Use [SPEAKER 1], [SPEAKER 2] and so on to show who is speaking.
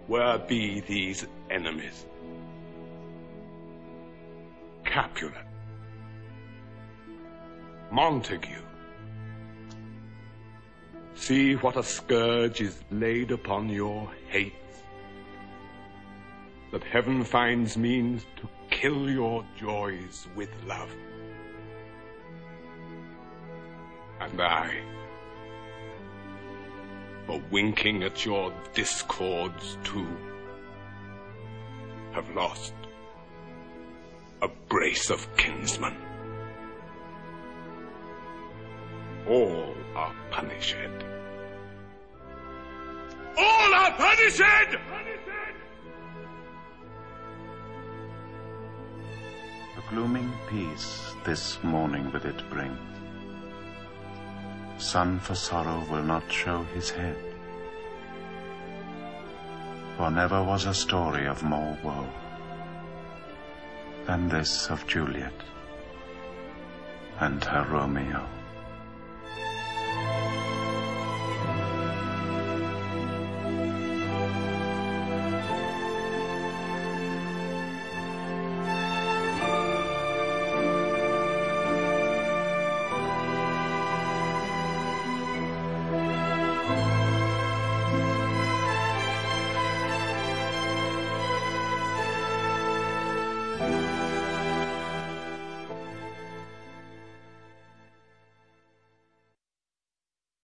[SPEAKER 1] where be these enemies? Capulet, Montague, see what a scourge is laid upon your hates, that heaven finds means to kill your joys with love. And I, for winking at your discords too, have lost a brace of kinsmen. All are punished. All are punished!
[SPEAKER 2] A glooming peace this morning with it brings. Sun for sorrow will not show his head, for never was a story of more woe than this of Juliet and her Romeo.